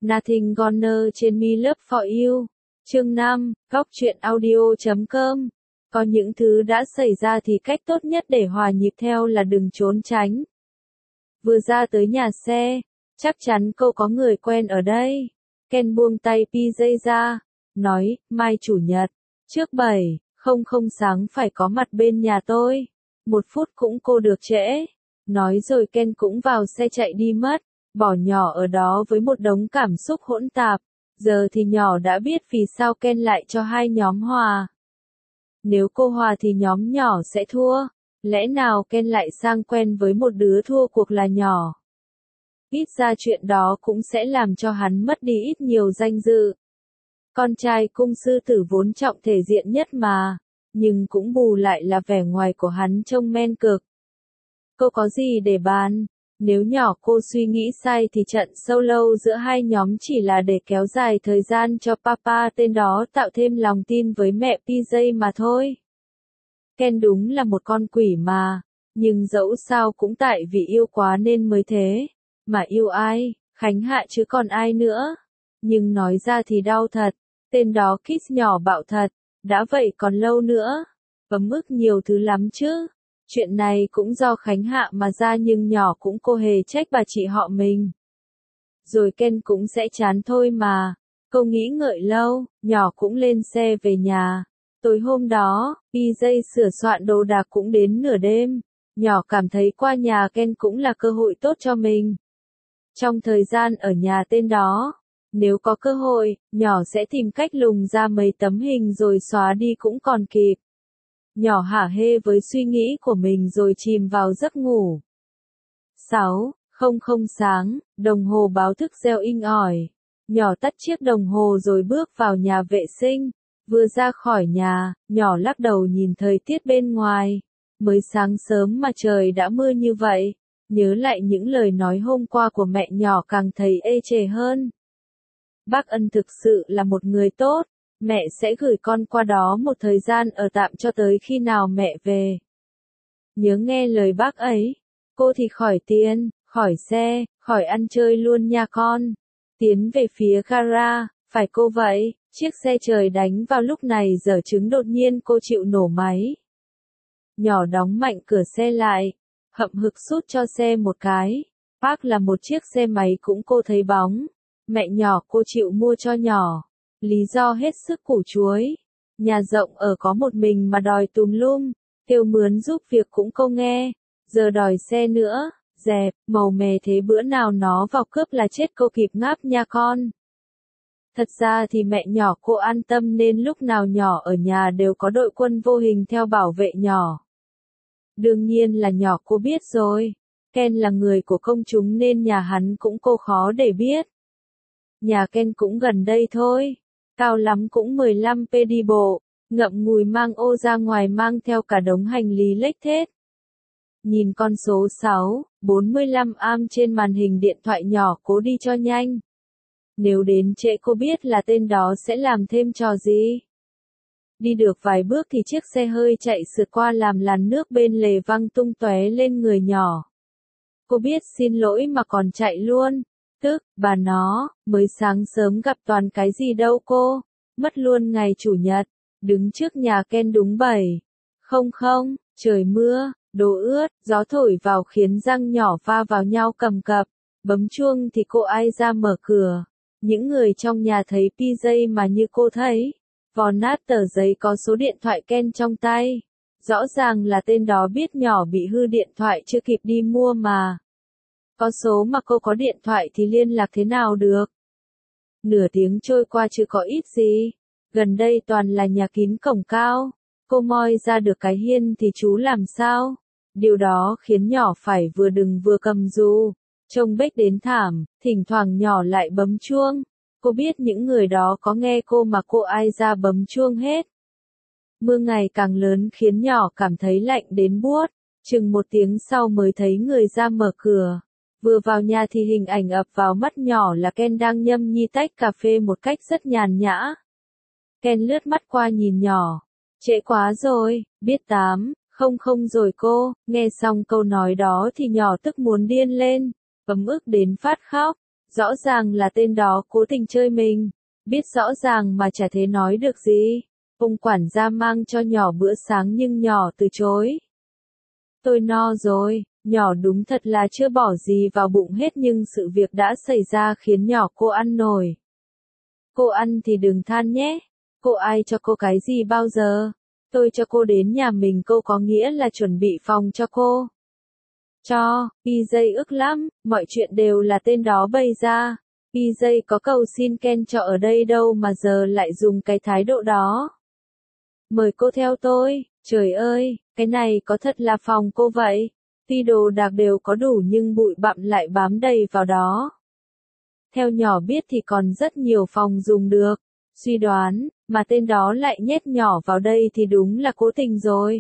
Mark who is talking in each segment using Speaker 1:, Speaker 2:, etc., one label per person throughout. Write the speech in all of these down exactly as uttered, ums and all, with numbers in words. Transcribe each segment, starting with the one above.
Speaker 1: Nothing Gonna trên Me Love For You. Chương năm, góc truyện audio chấm com. Có những thứ đã xảy ra thì cách tốt nhất để hòa nhịp theo là đừng trốn tránh. Vừa ra tới nhà xe, chắc chắn cô có người quen ở đây. Ken buông tay pê gi ra, nói, mai chủ nhật, trước bảy không không sáng phải có mặt bên nhà tôi. Một phút cũng cô được trễ. Nói rồi Ken cũng vào xe chạy đi mất, bỏ nhỏ ở đó với một đống cảm xúc hỗn tạp. Giờ thì nhỏ đã biết vì sao Ken lại cho hai nhóm hòa. Nếu cô hòa thì nhóm nhỏ sẽ thua. Lẽ nào Ken lại sang quen với một đứa thua cuộc là nhỏ? Ít ra chuyện đó cũng sẽ làm cho hắn mất đi ít nhiều danh dự. Con trai cung sư tử vốn trọng thể diện nhất mà, nhưng cũng bù lại là vẻ ngoài của hắn trông men cực. Cô có gì để bàn? Nếu nhỏ cô suy nghĩ sai thì trận solo giữa hai nhóm chỉ là để kéo dài thời gian cho papa tên đó tạo thêm lòng tin với mẹ pê gi mà thôi. Ken đúng là một con quỷ mà, nhưng dẫu sao cũng tại vì yêu quá nên mới thế. Mà yêu ai? Khánh Hạ chứ còn ai nữa? Nhưng nói ra thì đau thật, tên đó kiss nhỏ bạo thật, đã vậy còn lâu nữa. Ấm ức nhiều thứ lắm chứ. Chuyện này cũng do Khánh Hạ mà ra nhưng nhỏ cũng cô hề trách bà chị họ mình. Rồi Ken cũng sẽ chán thôi mà. Cô nghĩ ngợi lâu, nhỏ cũng lên xe về nhà. Tối hôm đó, pê gi sửa soạn đồ đạc cũng đến nửa đêm. Nhỏ cảm thấy qua nhà Ken cũng là cơ hội tốt cho mình. Trong thời gian ở nhà tên đó, nếu có cơ hội, nhỏ sẽ tìm cách lùng ra mấy tấm hình rồi xóa đi cũng còn kịp. Nhỏ hả hê với suy nghĩ của mình rồi chìm vào giấc ngủ. sáu không không sáng, đồng hồ báo thức reo inh ỏi. Nhỏ tắt chiếc đồng hồ rồi bước vào nhà vệ sinh. Vừa ra khỏi nhà, nhỏ lắc đầu nhìn thời tiết bên ngoài. Mới sáng sớm mà trời đã mưa như vậy. Nhớ lại những lời nói hôm qua của mẹ nhỏ càng thấy ê chề hơn. Bác Ân thực sự là một người tốt. Mẹ sẽ gửi con qua đó một thời gian ở tạm cho tới khi nào mẹ về. Nhớ nghe lời bác ấy. Cô thì khỏi tiền, khỏi xe, khỏi ăn chơi luôn nha con. Tiến về phía gara, phải cô vậy. Chiếc xe trời đánh vào lúc này dở chứng đột nhiên cô chịu nổ máy. Nhỏ đóng mạnh cửa xe lại, hậm hực sút cho xe một cái. Bác là một chiếc xe máy cũng cô thấy bóng. Mẹ nhỏ cô chịu mua cho nhỏ. Lý do hết sức củ chuối. Nhà rộng ở có một mình mà đòi tùm lum. Kêu mướn giúp việc cũng cô nghe. Giờ đòi xe nữa. Dẹp, màu mè thế bữa nào nó vào cướp là chết cô kịp ngáp nha con. Thật ra thì mẹ nhỏ cô an tâm nên lúc nào nhỏ ở nhà đều có đội quân vô hình theo bảo vệ nhỏ. Đương nhiên là nhỏ cô biết rồi. Ken là người của công chúng nên nhà hắn cũng cô khó để biết. Nhà Ken cũng gần đây thôi. Cao lắm cũng mười lăm phút đi bộ. Ngậm ngùi mang ô ra ngoài mang theo cả đống hành lý lếch thết. Nhìn con số sáu, bốn mươi lăm am trên màn hình điện thoại nhỏ cố đi cho nhanh. Nếu đến trễ cô biết là tên đó sẽ làm thêm trò gì. Đi được vài bước thì chiếc xe hơi chạy sượt qua làm làn nước bên lề văng tung tóe lên người nhỏ. Cô biết xin lỗi mà còn chạy luôn. Tức, bà nó, mới sáng sớm gặp toàn cái gì đâu cô. Mất luôn ngày chủ nhật. Đứng trước nhà Ken đúng bảy. Không không, trời mưa, đồ ướt, gió thổi vào khiến răng nhỏ va vào nhau cầm cập. Bấm chuông thì cô ai ra mở cửa. Những người trong nhà thấy pê gi mà như cô thấy. Vò nát tờ giấy có số điện thoại Ken trong tay. Rõ ràng là tên đó biết nhỏ bị hư điện thoại chưa kịp đi mua mà. Có số mà cô có điện thoại thì liên lạc thế nào được? Nửa tiếng trôi qua chưa có ít gì. Gần đây toàn là nhà kín cổng cao. Cô moi ra được cái hiên thì chú làm sao? Điều đó khiến nhỏ phải vừa đừng vừa cầm dù. Trông bếch đến thảm, thỉnh thoảng nhỏ lại bấm chuông. Cô biết những người đó có nghe cô mà cô ai ra bấm chuông hết. Mưa ngày càng lớn khiến nhỏ cảm thấy lạnh đến buốt. Chừng một tiếng sau mới thấy người ra mở cửa. Vừa vào nhà thì hình ảnh ập vào mắt nhỏ là Ken đang nhâm nhi tách cà phê một cách rất nhàn nhã. Ken lướt mắt qua nhìn nhỏ. Trễ quá rồi, biết tám, không không rồi cô. Nghe xong câu nói đó thì nhỏ tức muốn điên lên. Ấm ức đến phát khóc. Rõ ràng là tên đó cố tình chơi mình, biết rõ ràng mà chả thế nói được gì. Ông quản gia mang cho nhỏ bữa sáng nhưng nhỏ từ chối. Tôi no rồi, nhỏ đúng thật là chưa bỏ gì vào bụng hết nhưng sự việc đã xảy ra khiến nhỏ cô ăn nổi. Cô ăn thì đừng than nhé, cô ai cho cô cái gì bao giờ? Tôi cho cô đến nhà mình cô có nghĩa là chuẩn bị phòng cho cô. Cho, pê gi ức lắm, mọi chuyện đều là tên đó bày ra. pê gi có cầu xin Ken cho ở đây đâu mà giờ lại dùng cái thái độ đó. Mời cô theo tôi, trời ơi, cái này có thật là phòng cô vậy. Tuy đồ đạc đều có đủ nhưng bụi bặm lại bám đầy vào đó. Theo nhỏ biết thì còn rất nhiều phòng dùng được. Suy đoán, mà tên đó lại nhét nhỏ vào đây thì đúng là cố tình rồi.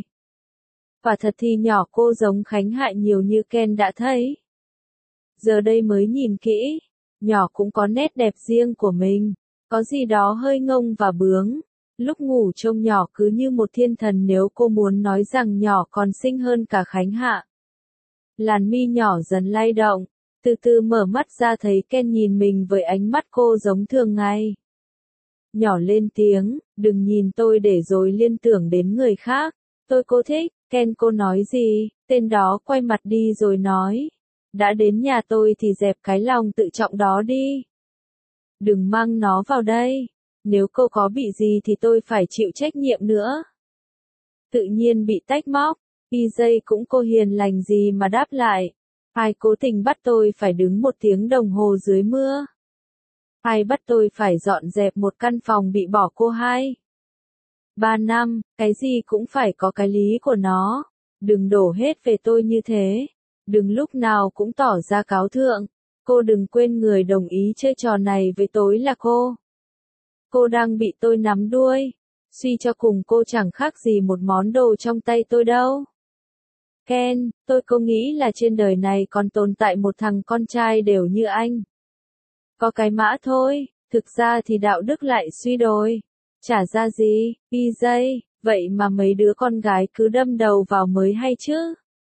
Speaker 1: Và thật thì nhỏ cô giống Khánh Hạ nhiều như Ken đã thấy. Giờ đây mới nhìn kỹ, nhỏ cũng có nét đẹp riêng của mình, có gì đó hơi ngông và bướng. Lúc ngủ trông nhỏ cứ như một thiên thần nếu cô muốn nói rằng nhỏ còn xinh hơn cả Khánh Hạ. Làn mi nhỏ dần lay động, từ từ mở mắt ra thấy Ken nhìn mình với ánh mắt cô giống thường ngày. Nhỏ lên tiếng, đừng nhìn tôi để rồi liên tưởng đến người khác. Tôi cô thích, Ken cô nói gì, tên đó quay mặt đi rồi nói. Đã đến nhà tôi thì dẹp cái lòng tự trọng đó đi. Đừng mang nó vào đây, nếu cô có bị gì thì tôi phải chịu trách nhiệm nữa. Tự nhiên bị tách móc, pê gi cũng cô hiền lành gì mà đáp lại. Ai cố tình bắt tôi phải đứng một tiếng đồng hồ dưới mưa? Ai bắt tôi phải dọn dẹp một căn phòng bị bỏ cô hai? Ba năm, cái gì cũng phải có cái lý của nó. Đừng đổ hết về tôi như thế. Đừng lúc nào cũng tỏ ra cáo thượng. Cô đừng quên người đồng ý chơi trò này với tôi là cô. Cô đang bị tôi nắm đuôi. Suy cho cùng cô chẳng khác gì một món đồ trong tay tôi đâu. Ken, tôi có nghĩ là trên đời này còn tồn tại một thằng con trai đều như anh. Có cái mã thôi, thực ra thì đạo đức lại suy đồi. Chả ra gì, pê gi, vậy mà mấy đứa con gái cứ đâm đầu vào mới hay chứ.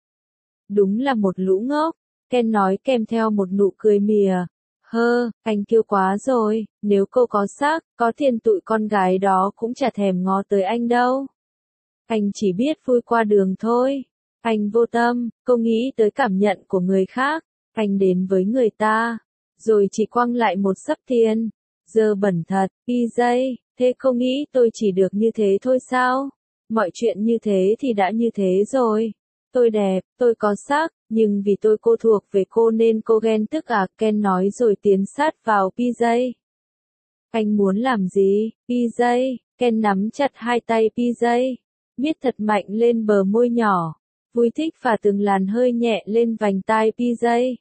Speaker 1: Đúng là một lũ ngốc, Ken nói kèm theo một nụ cười mỉa. Hơ, anh kiêu quá rồi, nếu cô có xác, có tiền tụi con gái đó cũng chả thèm ngó tới anh đâu. Anh chỉ biết vui qua đường thôi. Anh vô tâm, cô nghĩ tới cảm nhận của người khác. Anh đến với người ta, rồi chỉ quăng lại một xấp tiền. Giờ bẩn thật, pê gi, thế cô nghĩ tôi chỉ được như thế thôi sao? Mọi chuyện như thế thì đã như thế rồi. Tôi đẹp, tôi có xác, nhưng vì tôi cô thuộc về cô nên cô ghen tức à? Ken nói rồi tiến sát vào pê gi. Anh muốn làm gì, pê gi? Ken nắm chặt hai tay pê gi, miết thật mạnh lên bờ môi nhỏ, vui thích và từng làn hơi nhẹ lên vành tai pê gi.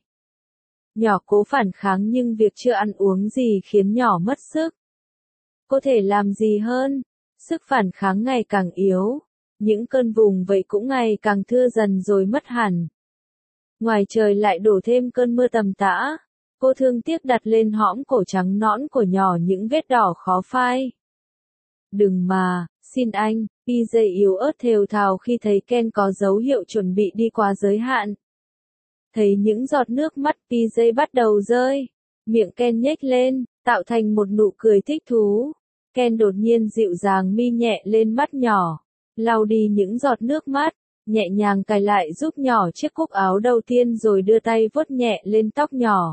Speaker 1: Nhỏ cố phản kháng nhưng việc chưa ăn uống gì khiến nhỏ mất sức. Có thể làm gì hơn? Sức phản kháng ngày càng yếu. Những cơn vùng vẫy cũng ngày càng thưa dần rồi mất hẳn. Ngoài trời lại đổ thêm cơn mưa tầm tã. Cô thương tiếc đặt lên hõm cổ trắng nõn của nhỏ những vết đỏ khó phai. Đừng mà, xin anh, pê gi yếu ớt thều thào khi thấy Ken có dấu hiệu chuẩn bị đi quá giới hạn. Thấy những giọt nước mắt pê gi bắt đầu rơi. Miệng Ken nhếch lên, tạo thành một nụ cười thích thú. Ken đột nhiên dịu dàng mi nhẹ lên mắt nhỏ, lau đi những giọt nước mắt, nhẹ nhàng cài lại giúp nhỏ chiếc cúc áo đầu tiên rồi đưa tay vuốt nhẹ lên tóc nhỏ.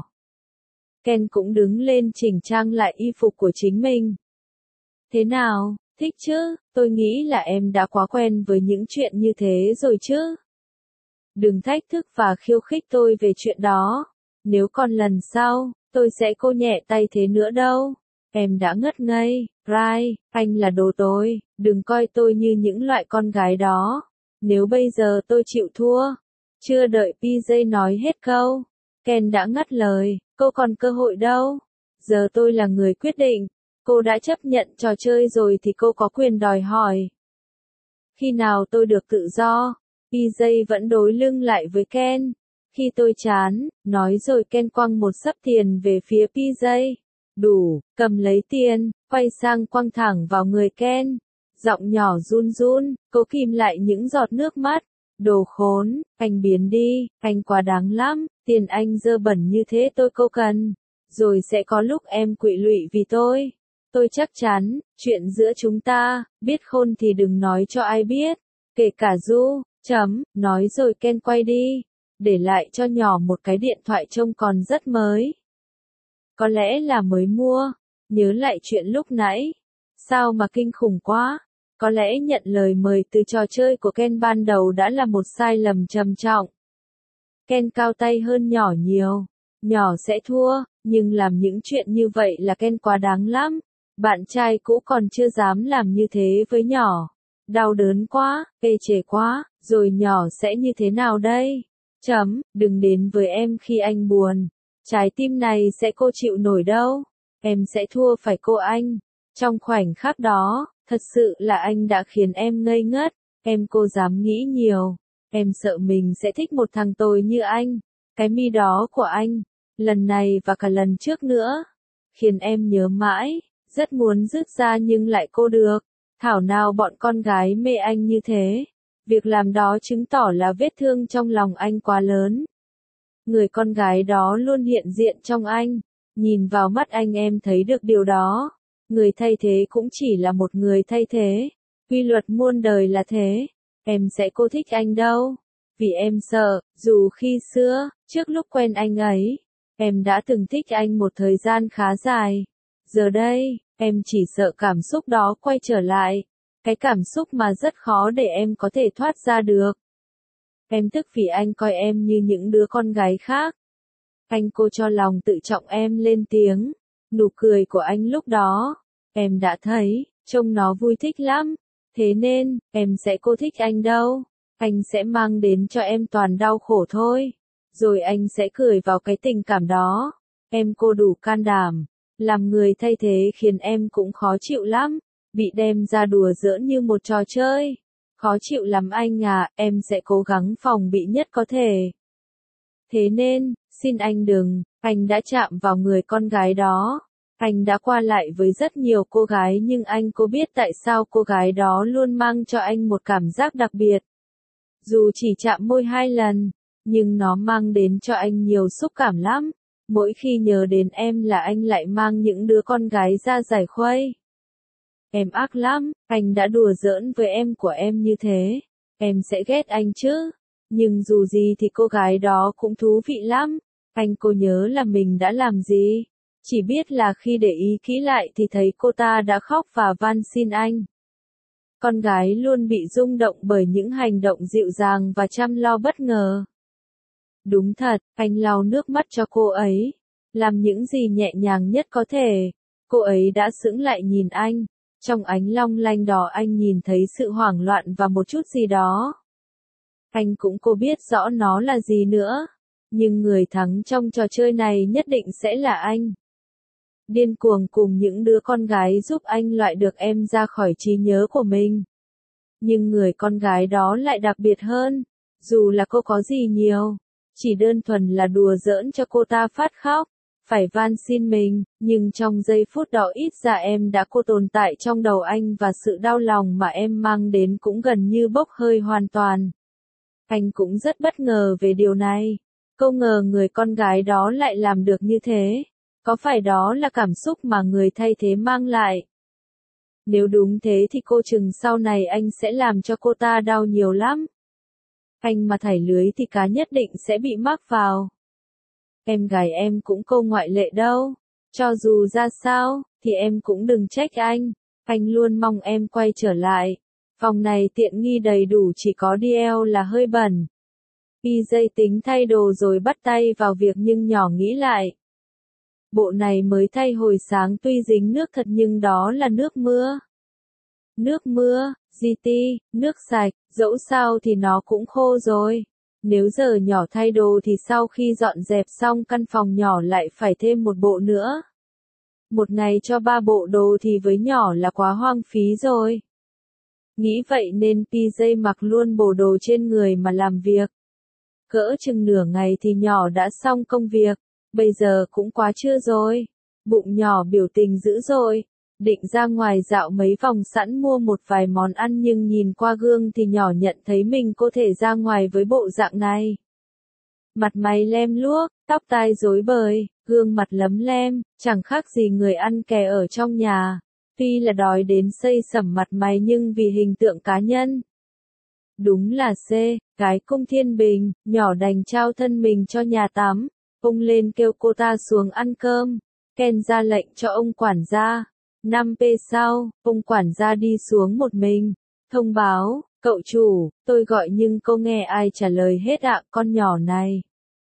Speaker 1: Ken cũng đứng lên chỉnh trang lại y phục của chính mình. Thế nào, thích chứ? Tôi nghĩ là em đã quá quen với những chuyện như thế rồi chứ. Đừng thách thức và khiêu khích tôi về chuyện đó. Nếu còn lần sau, tôi sẽ cô nhẹ tay thế nữa đâu. Em đã ngất ngây, Rai, anh là đồ tôi, đừng coi tôi như những loại con gái đó. Nếu bây giờ tôi chịu thua. Chưa đợi pê gi nói hết câu, Ken đã ngắt lời, cô còn cơ hội đâu. Giờ tôi là người quyết định, cô đã chấp nhận trò chơi rồi thì cô có quyền đòi hỏi. Khi nào tôi được tự do? pê gi vẫn đối lưng lại với Ken. Khi tôi chán, nói rồi Ken quăng một xấp tiền về phía pê gi. Đủ, cầm lấy tiền, quay sang quăng thẳng vào người Ken. Giọng nhỏ run run, cố kìm lại những giọt nước mắt. Đồ khốn, anh biến đi, anh quá đáng lắm, tiền anh dơ bẩn như thế tôi cô cần. rồi sẽ có lúc em quỵ lụy vì tôi. Tôi chắc chắn, chuyện giữa chúng ta, biết khôn thì đừng nói cho ai biết, kể cả Du, chấm, nói rồi Ken quay đi, để lại cho nhỏ một cái điện thoại trông còn rất mới. Có lẽ là mới mua, nhớ lại chuyện lúc nãy, sao mà kinh khủng quá, có lẽ nhận lời mời từ trò chơi của Ken ban đầu đã là một sai lầm trầm trọng. Ken cao tay hơn nhỏ nhiều, nhỏ sẽ thua, nhưng làm những chuyện như vậy là Ken quá đáng lắm. Bạn trai cũ còn chưa dám làm như thế với nhỏ. Đau đớn quá, ê chề quá, rồi nhỏ sẽ như thế nào đây? Chấm, đừng đến với em khi anh buồn. Trái tim này sẽ cô chịu nổi đâu. Em sẽ thua phải cô anh. Trong khoảnh khắc đó, thật sự là anh đã khiến em ngây ngất. Em cô dám nghĩ nhiều. Em sợ mình sẽ thích một thằng tồi như anh. Cái mi đó của anh, lần này và cả lần trước nữa, khiến em nhớ mãi. Rất muốn rứt ra nhưng lại cô được. Thảo nào bọn con gái mê anh như thế. Việc làm đó chứng tỏ là vết thương trong lòng anh quá lớn. Người con gái đó luôn hiện diện trong anh. Nhìn vào mắt anh em thấy được điều đó. Người thay thế cũng chỉ là một người thay thế. Quy luật muôn đời là thế. Em sẽ cô thích anh đâu. Vì em sợ, dù khi xưa, trước lúc quen anh ấy, em đã từng thích anh một thời gian khá dài. Giờ đây, em chỉ sợ cảm xúc đó quay trở lại. Cái cảm xúc mà rất khó để em có thể thoát ra được. Em tức vì anh coi em như những đứa con gái khác. Anh cô cho lòng tự trọng em lên tiếng. Nụ cười của anh lúc đó, em đã thấy, trông nó vui thích lắm. Thế nên, em sẽ cô thích anh đâu. Anh sẽ mang đến cho em toàn đau khổ thôi. Rồi anh sẽ cười vào cái tình cảm đó. Em cô đủ can đảm. Làm người thay thế khiến em cũng khó chịu lắm. Bị đem ra đùa giỡn như một trò chơi. Khó chịu lắm anh à, em sẽ cố gắng phòng bị nhất có thể. Thế nên, xin anh đừng, anh đã chạm vào người con gái đó. Anh đã qua lại với rất nhiều cô gái nhưng anh có biết tại sao cô gái đó luôn mang cho anh một cảm giác đặc biệt. Dù chỉ chạm môi hai lần, nhưng nó mang đến cho anh nhiều xúc cảm lắm. Mỗi khi nhớ đến em là anh lại mang những đứa con gái ra giải khuây. Em ác lắm, anh đã đùa giỡn với em của em như thế. Em sẽ ghét anh chứ. Nhưng dù gì thì cô gái đó cũng thú vị lắm. Anh cô nhớ là mình đã làm gì. Chỉ biết là khi để ý kỹ lại thì thấy cô ta đã khóc và van xin anh. Con gái luôn bị rung động bởi những hành động dịu dàng và chăm lo bất ngờ. Đúng thật, anh lau nước mắt cho cô ấy. Làm những gì nhẹ nhàng nhất có thể. Cô ấy đã sững lại nhìn anh. Trong ánh long lanh đó anh nhìn thấy sự hoảng loạn và một chút gì đó. Anh cũng cô biết rõ nó là gì nữa. Nhưng người thắng trong trò chơi này nhất định sẽ là anh. Điên cuồng cùng những đứa con gái giúp anh loại được em ra khỏi trí nhớ của mình. Nhưng người con gái đó lại đặc biệt hơn. Dù là cô có gì nhiều. Chỉ đơn thuần là đùa giỡn cho cô ta phát khóc. Phải van xin mình, nhưng trong giây phút đó ít ra em đã cô tồn tại trong đầu anh và sự đau lòng mà em mang đến cũng gần như bốc hơi hoàn toàn. Anh cũng rất bất ngờ về điều này. Không ngờ người con gái đó lại làm được như thế. Có phải đó là cảm xúc mà người thay thế mang lại? Nếu đúng thế thì cô chừng sau này anh sẽ làm cho cô ta đau nhiều lắm. Anh mà thảy lưới thì cá nhất định sẽ bị mắc vào. Em gái em cũng không ngoại lệ đâu. Cho dù ra sao, thì em cũng đừng trách anh. Anh luôn mong em quay trở lại. Phòng này tiện nghi đầy đủ chỉ có đê lờ là hơi bẩn. pê giê tính thay đồ rồi bắt tay vào việc nhưng nhỏ nghĩ lại. Bộ này mới thay hồi sáng tuy dính nước thật nhưng đó là nước mưa. Nước mưa, giê tê, nước sạch, dẫu sao thì nó cũng khô rồi. Nếu giờ nhỏ thay đồ thì sau khi dọn dẹp xong căn phòng nhỏ lại phải thêm một bộ nữa. Một ngày cho ba bộ đồ thì với nhỏ là quá hoang phí rồi. Nghĩ vậy nên pê giê mặc luôn bộ đồ trên người mà làm việc. Cỡ chừng nửa ngày thì nhỏ đã xong công việc. Bây giờ cũng quá trưa rồi. Bụng nhỏ biểu tình dữ dội. Định ra ngoài dạo mấy vòng sẵn mua một vài món ăn nhưng nhìn qua gương thì nhỏ nhận thấy mình có thể ra ngoài với bộ dạng này. Mặt mày lem luốc, tóc tai rối bời, gương mặt lấm lem, chẳng khác gì người ăn kè ở trong nhà. Tuy là đói đến xây sẩm mặt mày nhưng vì hình tượng cá nhân. Đúng là C, gái cung thiên bình, nhỏ đành trao thân mình cho nhà tắm. Ông lên kêu cô ta xuống ăn cơm. Ken ra lệnh cho ông quản gia. năm phút sau, ông quản gia đi xuống một mình. Thông báo, cậu chủ, tôi gọi nhưng cô nghe ai trả lời hết ạ, con nhỏ này.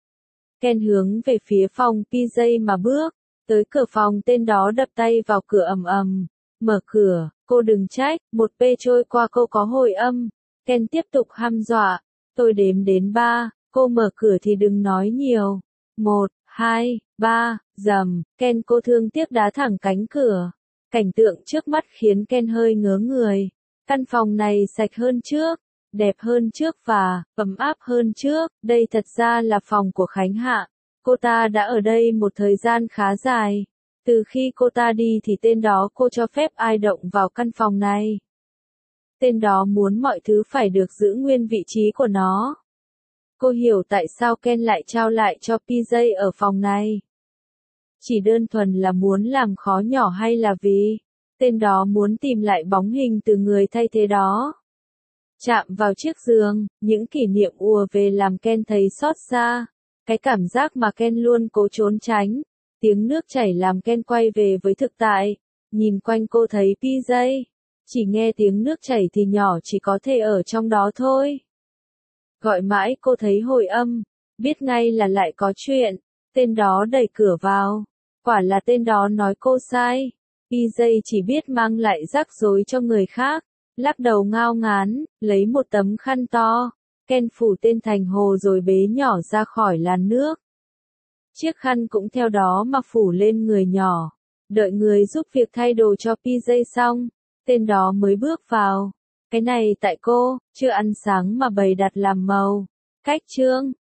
Speaker 1: Ken hướng về phía phòng pê gi mà bước. Tới cửa phòng tên đó đập tay vào cửa ầm ầm. Mở cửa, cô đừng trách, một p trôi qua cô có hồi âm. Ken tiếp tục hăm dọa. Tôi đếm đến ba, cô mở cửa thì đừng nói nhiều. Một, hai, ba, rầm, Ken cô thương tiếc đá thẳng cánh cửa. Cảnh tượng trước mắt khiến Ken hơi ngớ người. Căn phòng này sạch hơn trước, đẹp hơn trước và ấm áp hơn trước. Đây thật ra là phòng của Khánh Hạ. Cô ta đã ở đây một thời gian khá dài. Từ khi cô ta đi thì tên đó cô cho phép ai động vào căn phòng này. Tên đó muốn mọi thứ phải được giữ nguyên vị trí của nó. Cô hiểu tại sao Ken lại trao lại cho pê gi ở phòng này. Chỉ đơn thuần là muốn làm khó nhỏ hay là vì tên đó muốn tìm lại bóng hình từ người thay thế đó. Chạm vào chiếc giường, những kỷ niệm ùa về làm Ken thấy xót xa. Cái cảm giác mà Ken luôn cố trốn tránh. Tiếng nước chảy làm Ken quay về với thực tại. Nhìn quanh cô thấy pê gi. Chỉ nghe tiếng nước chảy thì nhỏ chỉ có thể ở trong đó thôi. Gọi mãi cô thấy hồi âm. Biết ngay là lại có chuyện. Tên đó đẩy cửa vào. Quả là tên đó nói cô sai. pê gi chỉ biết mang lại rắc rối cho người khác. Lắc đầu ngao ngán, lấy một tấm khăn to. Ken phủ tên thành hồ rồi bế nhỏ ra khỏi làn nước. Chiếc khăn cũng theo đó mà phủ lên người nhỏ. Đợi người giúp việc thay đồ cho pê gi xong. Tên đó mới bước vào. Cái này tại cô, chưa ăn sáng mà bày đặt làm màu. Cách chương.